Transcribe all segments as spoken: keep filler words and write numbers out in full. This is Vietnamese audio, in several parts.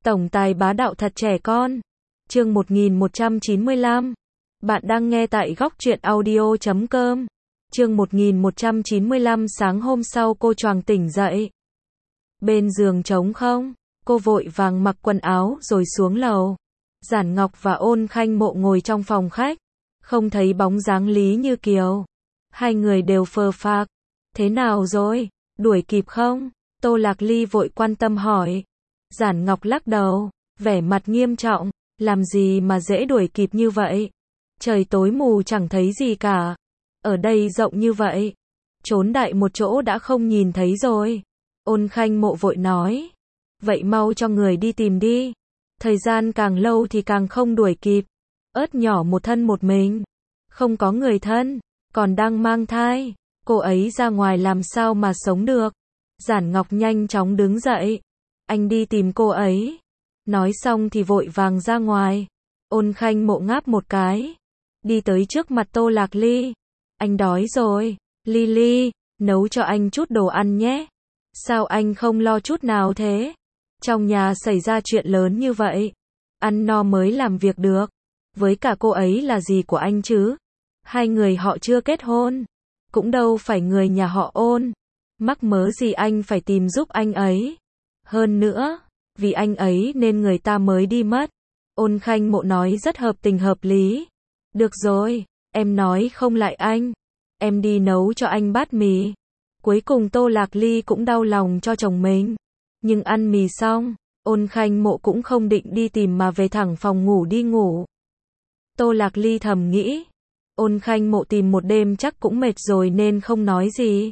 Tổng tài bá đạo thật trẻ con. Chương một nghìn một trăm chín mươi lăm. Bạn đang nghe tại góc truyện audio chấm com. Chương một nghìn một trăm chín mươi lăm. Sáng hôm sau cô choàng tỉnh dậy. Bên giường trống không, cô vội vàng mặc quần áo rồi xuống lầu. Giản Ngọc và Ôn Khanh Mộ ngồi trong phòng khách, không thấy bóng dáng Lý Như Kiều. Hai người đều phờ phạc. Thế nào rồi, đuổi kịp không? Tô Lạc Ly vội quan tâm hỏi. Giản Ngọc lắc đầu, vẻ mặt nghiêm trọng, làm gì mà dễ đuổi kịp như vậy? Trời tối mù chẳng thấy gì cả. Ở đây rộng như vậy, trốn đại một chỗ đã không nhìn thấy rồi. Ôn Khanh Mộ vội nói. Vậy mau cho người đi tìm đi. Thời gian càng lâu thì càng không đuổi kịp. Ớt nhỏ một thân một mình, không có người thân, còn đang mang thai. Cô ấy ra ngoài làm sao mà sống được? Giản Ngọc nhanh chóng đứng dậy. Anh đi tìm cô ấy. Nói xong thì vội vàng ra ngoài. Ôn Khanh Mộ ngáp một cái, đi tới trước mặt Tô Lạc Ly. Anh đói rồi. Ly Ly, nấu cho anh chút đồ ăn nhé. Sao anh không lo chút nào thế? Trong nhà xảy ra chuyện lớn như vậy, ăn no mới làm việc được. Với cả cô ấy là gì của anh chứ? Hai người họ chưa kết hôn, cũng đâu phải người nhà họ Ôn. Mắc mớ gì anh phải tìm giúp anh ấy? Hơn nữa, vì anh ấy nên người ta mới đi mất. Ôn Khanh Mộ nói rất hợp tình hợp lý. Được rồi, em nói không lại anh. Em đi nấu cho anh bát mì. Cuối cùng Tô Lạc Ly cũng đau lòng cho chồng mình. Nhưng ăn mì xong, Ôn Khanh Mộ cũng không định đi tìm mà về thẳng phòng ngủ đi ngủ. Tô Lạc Ly thầm nghĩ, Ôn Khanh Mộ tìm một đêm chắc cũng mệt rồi nên không nói gì.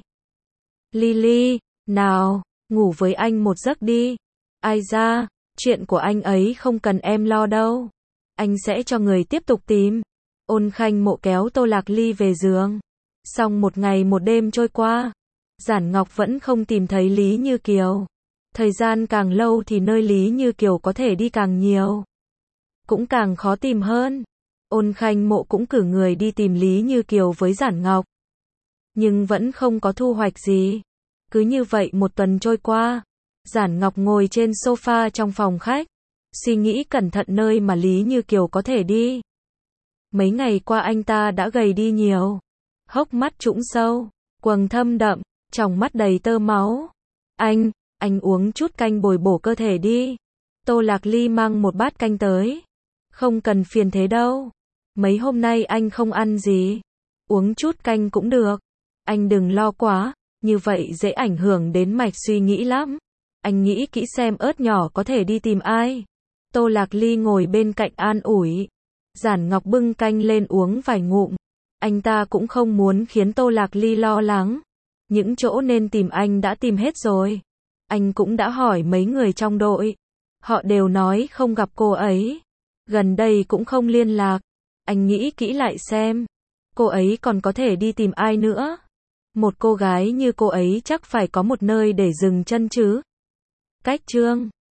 Ly Ly, nào, ngủ với anh một giấc đi. Ai ra, chuyện của anh ấy không cần em lo đâu. Anh sẽ cho người tiếp tục tìm. Ôn Khanh Mộ kéo Tô Lạc Ly về giường. Xong một ngày một đêm trôi qua, Giản Ngọc vẫn không tìm thấy Lý Như Kiều. Thời gian càng lâu thì nơi Lý Như Kiều có thể đi càng nhiều, cũng càng khó tìm hơn. Ôn Khanh Mộ cũng cử người đi tìm Lý Như Kiều với Giản Ngọc, nhưng vẫn không có thu hoạch gì. Cứ như vậy một tuần trôi qua, Giản Ngọc ngồi trên sofa trong phòng khách, suy nghĩ cẩn thận nơi mà Lý Như Kiều có thể đi. Mấy ngày qua anh ta đã gầy đi nhiều, hốc mắt trũng sâu, quầng thâm đậm, tròng mắt đầy tơ máu. Anh, anh uống chút canh bồi bổ cơ thể đi. Tô Lạc Ly mang một bát canh tới. Không cần phiền thế đâu. Mấy hôm nay anh không ăn gì. Uống chút canh cũng được. Anh đừng lo quá, như vậy dễ ảnh hưởng đến mạch suy nghĩ lắm. Anh nghĩ kỹ xem ớt nhỏ có thể đi tìm ai. Tô Lạc Ly ngồi bên cạnh an ủi. Giản Ngọc bưng canh lên uống vài ngụm. Anh ta cũng không muốn khiến Tô Lạc Ly lo lắng. Những chỗ nên tìm anh đã tìm hết rồi. Anh cũng đã hỏi mấy người trong đội. Họ đều nói không gặp cô ấy. Gần đây cũng không liên lạc. Anh nghĩ kỹ lại xem, cô ấy còn có thể đi tìm ai nữa. Một cô gái như cô ấy chắc phải có một nơi để dừng chân chứ. Cách chương